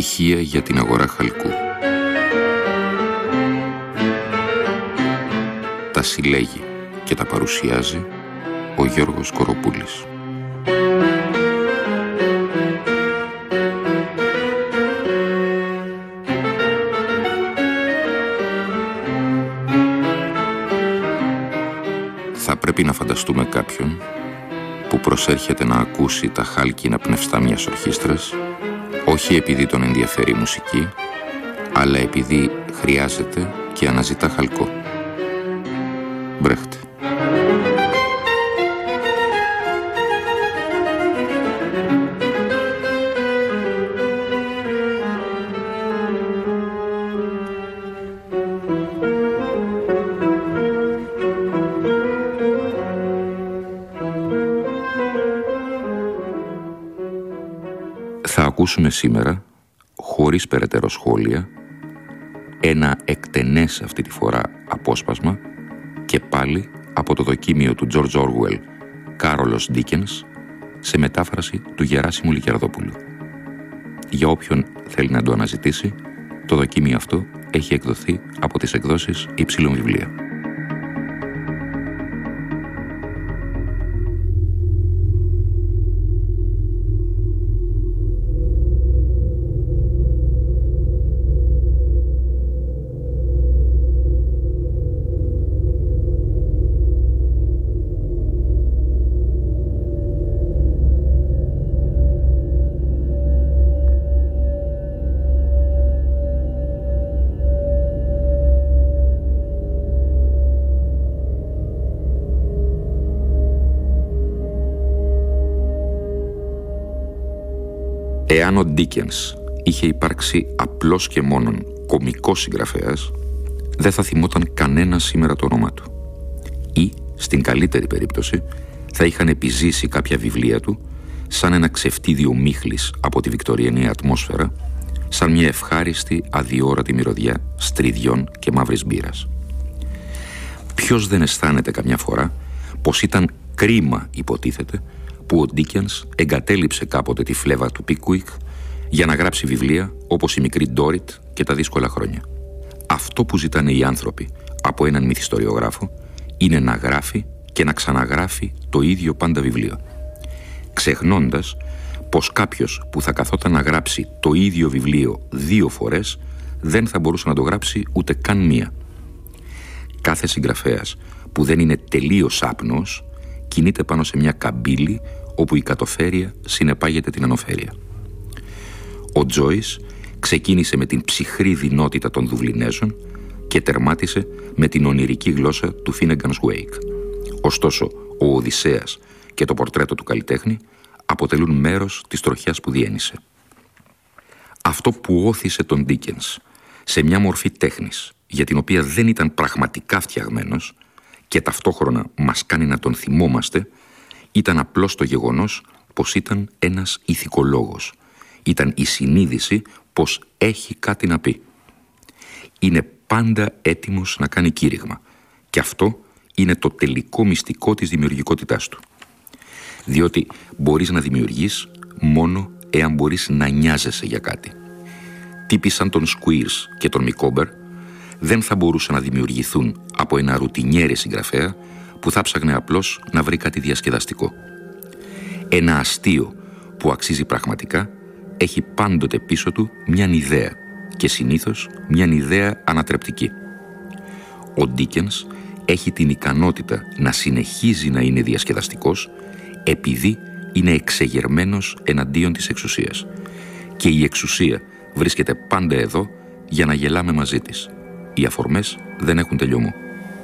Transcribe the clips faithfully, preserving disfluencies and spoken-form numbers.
Στοιχεία για την αγορά χαλκού. Τα συλλέγει και τα παρουσιάζει ο Γιώργος Κοροπούλης. Θα πρέπει να φανταστούμε κάποιον που προσέρχεται να ακούσει τα χάλκινα πνευστά μιας ορχήστρας, όχι επειδή τον ενδιαφέρει η μουσική, αλλά επειδή χρειάζεται και αναζητά χαλκό. Μπρέχτε. Θα ακούσουμε σήμερα, χωρίς περαιτέρω σχόλια, ένα εκτενές αυτή τη φορά απόσπασμα και πάλι από το δοκίμιο του George Orwell Κάρολος Ντίκενς σε μετάφραση του Γεράσιμου Λικιαρδόπουλου. Για όποιον θέλει να το αναζητήσει, το δοκίμιο αυτό έχει εκδοθεί από τις εκδόσεις Υψηλών Βιβλία. Εάν ο Ντίκενς είχε υπάρξει απλός και μόνον κωμικός συγγραφέας, δεν θα θυμόταν κανένα σήμερα το όνομά του. Ή, στην καλύτερη περίπτωση, θα είχαν επιζήσει κάποια βιβλία του σαν ένα ξεφτίδιο μίχλης από τη βικτωριανή ατμόσφαιρα, σαν μια ευχάριστη αδιόρατη μυρωδιά στριδιών και μαύρης μπύρας. Ποιος δεν αισθάνεται καμιά φορά πως ήταν κρίμα, υποτίθεται, που ο Ντίκενς εγκατέλειψε κάποτε τη φλέβα του Πίκουικ για να γράψει βιβλία όπως η μικρή Ντόριτ και τα δύσκολα χρόνια. Αυτό που ζητάνε οι άνθρωποι από έναν μυθιστοριογράφο είναι να γράφει και να ξαναγράφει το ίδιο πάντα βιβλίο, ξεχνώντας πως κάποιος που θα καθόταν να γράψει το ίδιο βιβλίο δύο φορές δεν θα μπορούσε να το γράψει ούτε καν μία. Κάθε συγγραφέας που δεν είναι τελείως άπνοος κινείται πάνω σε μια καμπύλη όπου η κατοφέρεια συνεπάγεται την ανοφέρεια. Ο Τζόις ξεκίνησε με την ψυχρή δεινότητα των Δουβλινέζων και τερμάτισε με την ονειρική γλώσσα του Φίνεγκανς Wake. Ωστόσο, ο Οδυσσέας και το πορτρέτο του καλλιτέχνη αποτελούν μέρος της τροχιάς που διένυσε. Αυτό που όθησε τον Ντίκενς σε μια μορφή τέχνης για την οποία δεν ήταν πραγματικά φτιαγμένος και ταυτόχρονα μας κάνει να τον θυμόμαστε, ήταν απλώς το γεγονός πως ήταν ένας ηθικολόγος. Ήταν η συνείδηση πως έχει κάτι να πει. Είναι πάντα έτοιμος να κάνει κήρυγμα και αυτό είναι το τελικό μυστικό της δημιουργικότητάς του. Διότι μπορείς να δημιουργείς μόνο εάν μπορείς να νοιάζεσαι για κάτι. Τύποι σαν τον Σκουίρς και τον Μικόμπερ δεν θα μπορούσαν να δημιουργηθούν από ένα ρουτινιέρη συγγραφέα που θα ψάχνε απλώς να βρει κάτι διασκεδαστικό. Ένα αστείο που αξίζει πραγματικά έχει πάντοτε πίσω του μιαν ιδέα και συνήθως μιαν ιδέα ανατρεπτική. Ο Ντίκενς έχει την ικανότητα να συνεχίζει να είναι διασκεδαστικός επειδή είναι εξεγερμένος εναντίον της εξουσίας και η εξουσία βρίσκεται πάντα εδώ για να γελάμε μαζί της. Οι αφορμές δεν έχουν τελειωμό.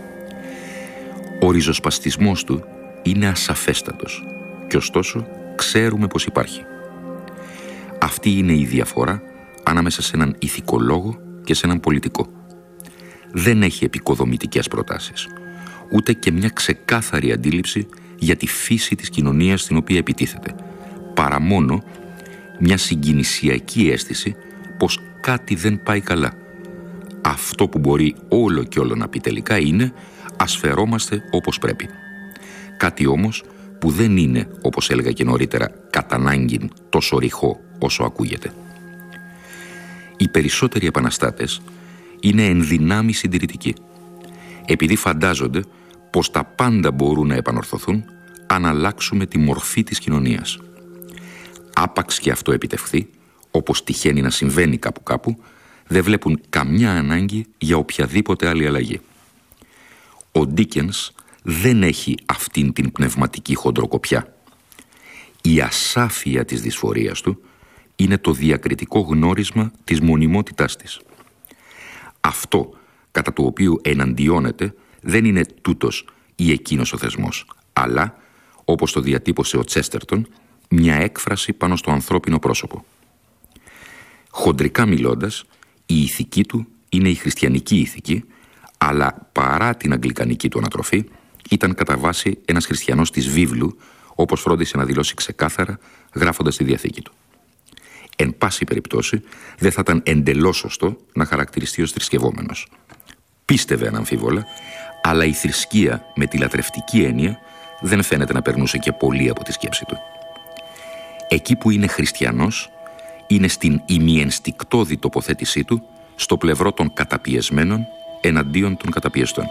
Ο ριζοσπαστισμός του είναι ασαφέστατος και ωστόσο ξέρουμε πως υπάρχει. Αυτή είναι η διαφορά ανάμεσα σε έναν ηθικολόγο και σε έναν πολιτικό. Δεν έχει επικοδομητικές προτάσεις, ούτε και μια ξεκάθαρη αντίληψη για τη φύση της κοινωνίας στην οποία επιτίθεται, παρά μόνο μια συγκινησιακή αίσθηση πως κάτι δεν πάει καλά. Αυτό που μπορεί όλο και όλο να πει τελικά είναι «ας φερόμαστε όπως πρέπει». Κάτι όμως που δεν είναι, όπως έλεγα και νωρίτερα, κατά ανάγκην τόσο ρηχό όσο ακούγεται. Οι περισσότεροι επαναστάτες είναι ενδυνάμει συντηρητικοί, επειδή φαντάζονται πως τα πάντα μπορούν να επανορθωθούν αν αλλάξουμε τη μορφή της κοινωνίας. Άπαξ και αυτό επιτευχθεί, όπως τυχαίνει να συμβαίνει κάπου κάπου, δεν βλέπουν καμιά ανάγκη για οποιαδήποτε άλλη αλλαγή. Ο Ντίκενς δεν έχει αυτήν την πνευματική χοντροκοπιά. Η ασάφεια της δυσφορίας του είναι το διακριτικό γνώρισμα της μονιμότητάς της. Αυτό κατά το οποίο εναντιώνεται δεν είναι τούτος ή εκείνος ο θεσμός, αλλά, όπως το διατύπωσε ο Τσέστερτον, μια έκφραση πάνω στο ανθρώπινο πρόσωπο. Χοντρικά μιλώντας, η ηθική του είναι η χριστιανική ηθική, αλλά παρά την αγγλικανική του ανατροφή, ήταν κατά βάση ένας χριστιανός της βίβλου, όπως φρόντισε να δηλώσει ξεκάθαρα γράφοντας τη Διαθήκη του. Εν πάση περιπτώσει, δεν θα ήταν εντελώς σωστό να χαρακτηριστεί ως θρησκευόμενος. Πίστευε αναμφίβολα, αλλά η θρησκεία με τη λατρευτική έννοια δεν φαίνεται να περνούσε και πολύ από τη σκέψη του. Εκεί που είναι χριστιανός, είναι στην ημιενστικτώδη τοποθέτησή του στο πλευρό των καταπιεσμένων εναντίον των καταπιεστών.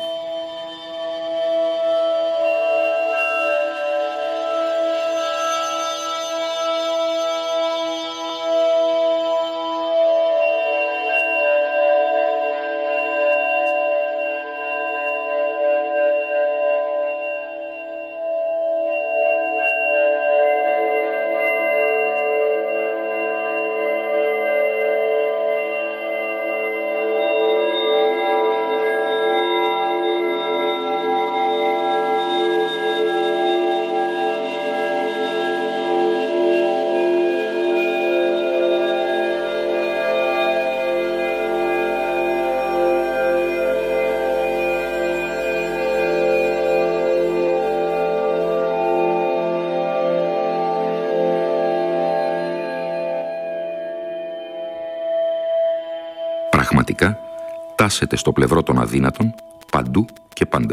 Πραγματικά τάσεται στο πλευρό των αδύνατων παντού και πάντα.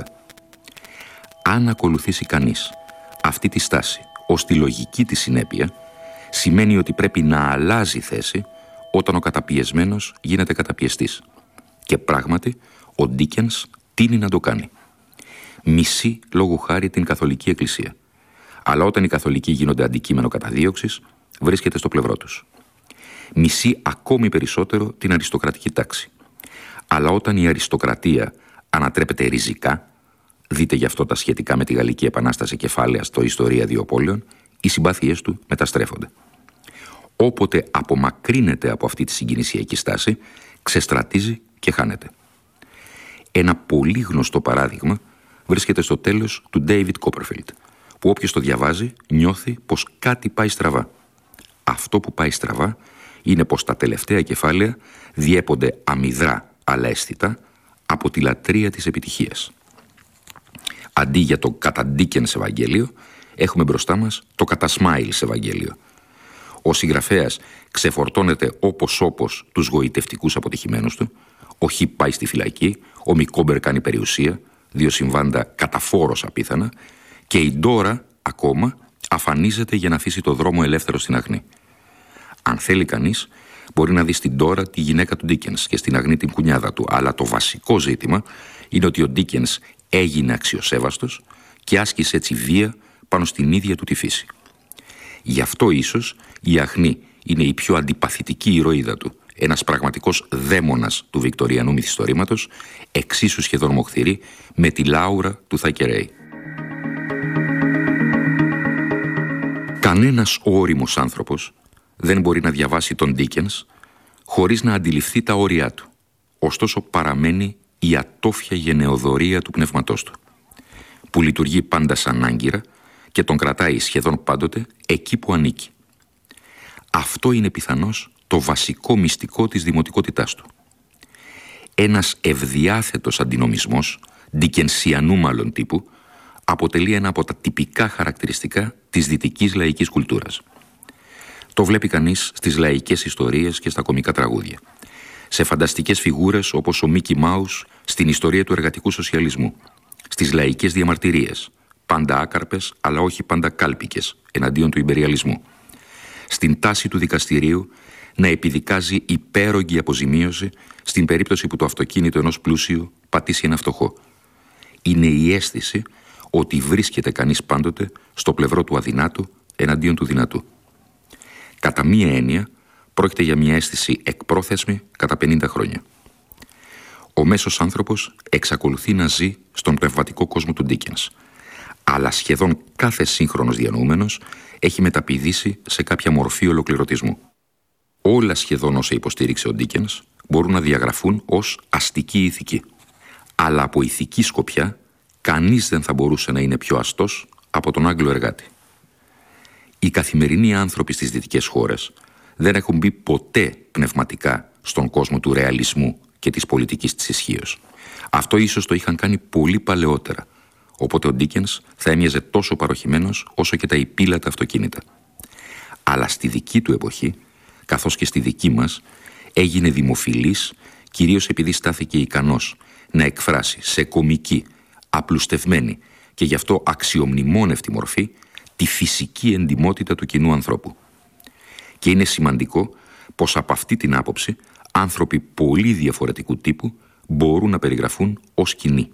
Αν ακολουθήσει κανείς αυτή τη στάση ως τη λογική της συνέπεια, σημαίνει ότι πρέπει να αλλάζει θέση όταν ο καταπιεσμένος γίνεται καταπιεστής. Και πράγματι ο Ντίκενς τείνει να το κάνει. Μισεί λόγου χάρη την Καθολική Εκκλησία, αλλά όταν οι Καθολικοί γίνονται αντικείμενο καταδίωξης, βρίσκεται στο πλευρό τους. Μισεί ακόμη περισσότερο την αριστοκρατική τάξη. Αλλά όταν η αριστοκρατία ανατρέπεται ριζικά, δείτε γι' αυτό τα σχετικά με τη Γαλλική Επανάσταση κεφάλαια στο Ιστορία Δύο Πόλεων, οι συμπάθειές του μεταστρέφονται. Όποτε απομακρύνεται από αυτή τη συγκινησιακή στάση, ξεστρατίζει και χάνεται. Ένα πολύ γνωστό παράδειγμα βρίσκεται στο τέλος του David Copperfield, που όποιος το διαβάζει νιώθει πως κάτι πάει στραβά. Αυτό που πάει στραβά είναι πως τα τελευταία κεφάλαια διέπονται αμυδρά αλλά αισθητά από τη λατρεία της επιτυχίας. Αντί για το κατά Ντίκενς Ευαγγέλιο, έχουμε μπροστά μας το κατά Σμάιλς Ευαγγέλιο. Ο συγγραφέας ξεφορτώνεται όπως όπως τους γοητευτικούς αποτυχημένους του, ο Χι πάει στη φυλακή, ο Μικόμπερ κάνει περιουσία, δύο συμβάντα καταφόρος απίθανα, και η Ντόρα ακόμα αφανίζεται για να αφήσει το δρόμο ελεύθερο στην Αγνή. Αν θέλει κανείς, μπορεί να δει στην Ντόρα τη γυναίκα του Ντίκενς και στην Αγνή την κουνιάδα του, αλλά το βασικό ζήτημα είναι ότι ο Ντίκενς έγινε αξιοσέβαστος και άσκησε έτσι βία πάνω στην ίδια του τη φύση. Γι' αυτό ίσως η Αγνή είναι η πιο αντιπαθητική ηρωίδα του, ένας πραγματικός δαίμονας του βικτοριανού μυθιστορήματος, εξίσου σχεδόν μοχθηρή με τη Λάουρα του Θακερέι. Κανένας ώριμος άνθρωπος δεν μπορεί να διαβάσει τον Ντίκενς χωρίς να αντιληφθεί τα όρια του. Ωστόσο παραμένει η ατόφια γενεοδορία του πνεύματός του, που λειτουργεί πάντα σαν άγκυρα και τον κρατάει σχεδόν πάντοτε εκεί που ανήκει. Αυτό είναι πιθανώς το βασικό μυστικό της δημοτικότητάς του. Ένας ευδιάθετος αντινομισμός, ντικενσιανού μάλλον τύπου, αποτελεί ένα από τα τυπικά χαρακτηριστικά της δυτικής λαϊκής κουλτούρας. Το βλέπει κανείς στις λαϊκές ιστορίες και στα κωμικά τραγούδια. Σε φανταστικές φιγούρες όπως ο Μίκι Μάους στην ιστορία του εργατικού σοσιαλισμού. Στις λαϊκές διαμαρτυρίες, πάντα άκαρπες αλλά όχι πάντα κάλπικες εναντίον του ιμπεριαλισμού. Στην τάση του δικαστηρίου να επιδικάζει υπέρογγη αποζημίωση στην περίπτωση που το αυτοκίνητο ενός πλούσιου πατήσει ένα φτωχό. Είναι η αίσθηση ότι βρίσκεται κανείς πάντοτε στο πλευρό του αδυνάτου εναντίον του δυνατού. Κατά μία έννοια, πρόκειται για μια αίσθηση εκπρόθεσμη κατά πενήντα χρόνια. Ο μέσος άνθρωπος εξακολουθεί να ζει στον πνευματικό κόσμο του Ντίκενς, αλλά σχεδόν κάθε σύγχρονος διανοούμενος έχει μεταπηδήσει σε κάποια μορφή ολοκληρωτισμού. Όλα σχεδόν όσα υποστήριξε ο Ντίκενς μπορούν να διαγραφούν ως αστική ηθική, αλλά από ηθική σκοπιά κανείς δεν θα μπορούσε να είναι πιο αστός από τον Άγγλο εργάτη. Οι καθημερινοί άνθρωποι στις δυτικές χώρες δεν έχουν μπει ποτέ πνευματικά στον κόσμο του ρεαλισμού και της πολιτικής της ισχύως. Αυτό ίσως το είχαν κάνει πολύ παλαιότερα, οπότε ο Ντίκενς θα έμοιαζε τόσο παροχημένος όσο και τα υπήλατα αυτοκίνητα. Αλλά στη δική του εποχή, καθώς και στη δική μας, έγινε δημοφιλής κυρίως επειδή στάθηκε ικανός να εκφράσει σε κωμική, απλουστευμένη και γι' αυτό αξιομνημόνευτη μορφή τη φυσική εντιμότητα του κοινού ανθρώπου. Και είναι σημαντικό πως από αυτή την άποψη άνθρωποι πολύ διαφορετικού τύπου μπορούν να περιγραφούν ως κοινοί.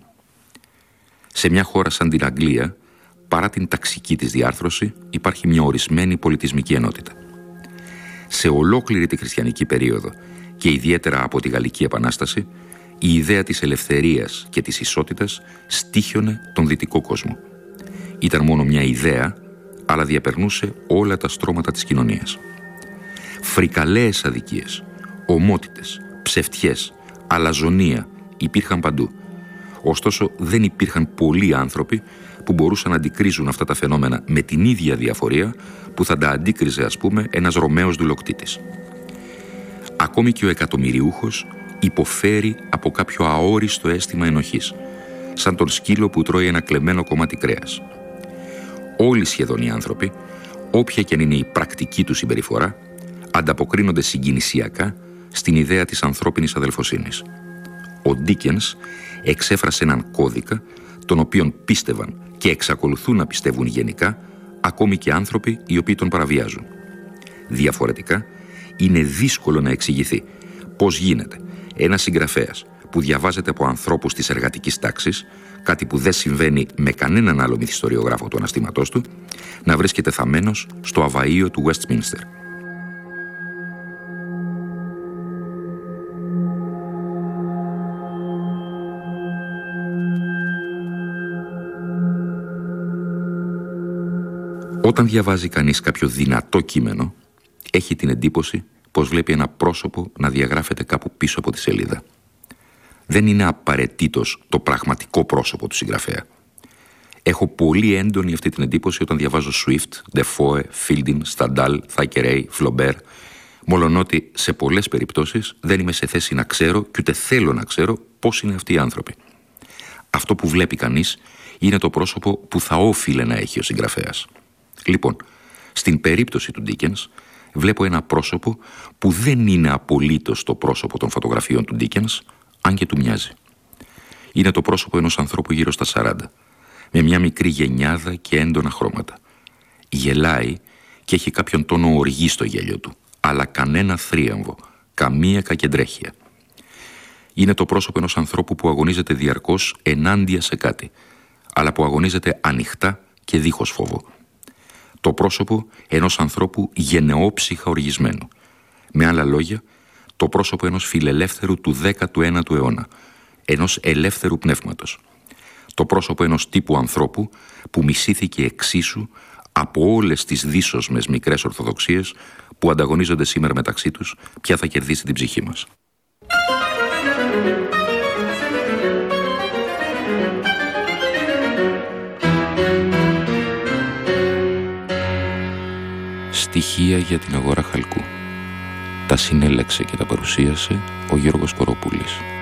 Σε μια χώρα σαν την Αγγλία, παρά την ταξική της διάρθρωση, υπάρχει μια ορισμένη πολιτισμική ενότητα. Σε ολόκληρη τη χριστιανική περίοδο και ιδιαίτερα από τη Γαλλική Επανάσταση, η ιδέα της ελευθερίας και της ισότητας στοίχιωνε τον δυτικό κόσμο. Ήταν μόνο μια ιδέα, αλλά διαπερνούσε όλα τα στρώματα της κοινωνίας. Φρικαλαίες αδικίες, ομότητες, ψευτιές, αλαζονία υπήρχαν παντού. Ωστόσο δεν υπήρχαν πολλοί άνθρωποι που μπορούσαν να αντικρίζουν αυτά τα φαινόμενα με την ίδια διαφορία που θα τα αντίκριζε, ας πούμε, ένας Ρωμαίος δουλοκτήτης. Ακόμη και ο εκατομμυριούχος υποφέρει από κάποιο αόριστο αίσθημα ενοχής, σαν τον σκύλο που τρώει ένα κλεμμένο κομμάτι κρέας. Όλοι σχεδόν οι άνθρωποι, όποια και αν είναι η πρακτική του συμπεριφορά, ανταποκρίνονται συγκινησιακά στην ιδέα της ανθρώπινης αδελφοσύνης. Ο Ντίκενς εξέφρασε έναν κώδικα, τον οποίον πίστευαν και εξακολουθούν να πιστεύουν γενικά ακόμη και άνθρωποι οι οποίοι τον παραβιάζουν. Διαφορετικά, είναι δύσκολο να εξηγηθεί πώς γίνεται ένας συγγραφέας που διαβάζεται από ανθρώπους της εργατικής τάξης, κάτι που δεν συμβαίνει με κανέναν άλλο μυθιστοριογράφο του αναστήματός του, να βρίσκεται θαμμένος στο αβαΐο του Westminster. Όταν διαβάζει κανείς κάποιο δυνατό κείμενο, έχει την εντύπωση πως βλέπει ένα πρόσωπο να διαγράφεται κάπου πίσω από τη σελίδα. Δεν είναι απαραίτητος το πραγματικό πρόσωπο του συγγραφέα. Έχω πολύ έντονη αυτή την εντύπωση όταν διαβάζω Swift, Defoe, Fielding, Stendhal, Thackeray, Flaubert, μολονότι σε πολλές περιπτώσεις δεν είμαι σε θέση να ξέρω και ούτε θέλω να ξέρω πώς είναι αυτοί οι άνθρωποι. Αυτό που βλέπει κανείς είναι το πρόσωπο που θα όφιλε να έχει ο συγγραφέας. Λοιπόν, στην περίπτωση του Ντίκενς βλέπω ένα πρόσωπο που δεν είναι απολύτως το πρόσωπο των φωτογραφιών του Ντίκενς, αν και του μοιάζει. Είναι το πρόσωπο ενός ανθρώπου γύρω στα σαράντα, με μια μικρή γενιάδα και έντονα χρώματα. Γελάει και έχει κάποιον τόνο οργή στο γέλιο του, αλλά κανένα θρίαμβο, καμία κακεντρέχεια. Είναι το πρόσωπο ενός ανθρώπου που αγωνίζεται διαρκώς ενάντια σε κάτι, αλλά που αγωνίζεται ανοιχτά και δίχως φόβο. Το πρόσωπο ενός ανθρώπου γενναιόψυχα οργισμένου. Με άλλα λόγια, το πρόσωπο ενός φιλελεύθερου του δέκατου ένατου αιώνα, ενός ελεύθερου πνεύματος. Το πρόσωπο ενός τύπου ανθρώπου που μισήθηκε εξίσου από όλες τις δύσοσμες μικρές ορθοδοξίες που ανταγωνίζονται σήμερα μεταξύ τους ποια θα κερδίσει την ψυχή μας. Στοιχεία για την αγορά χαλκού. Τα συνέλεξε και τα παρουσίασε ο Γιώργος Κοροπούλης.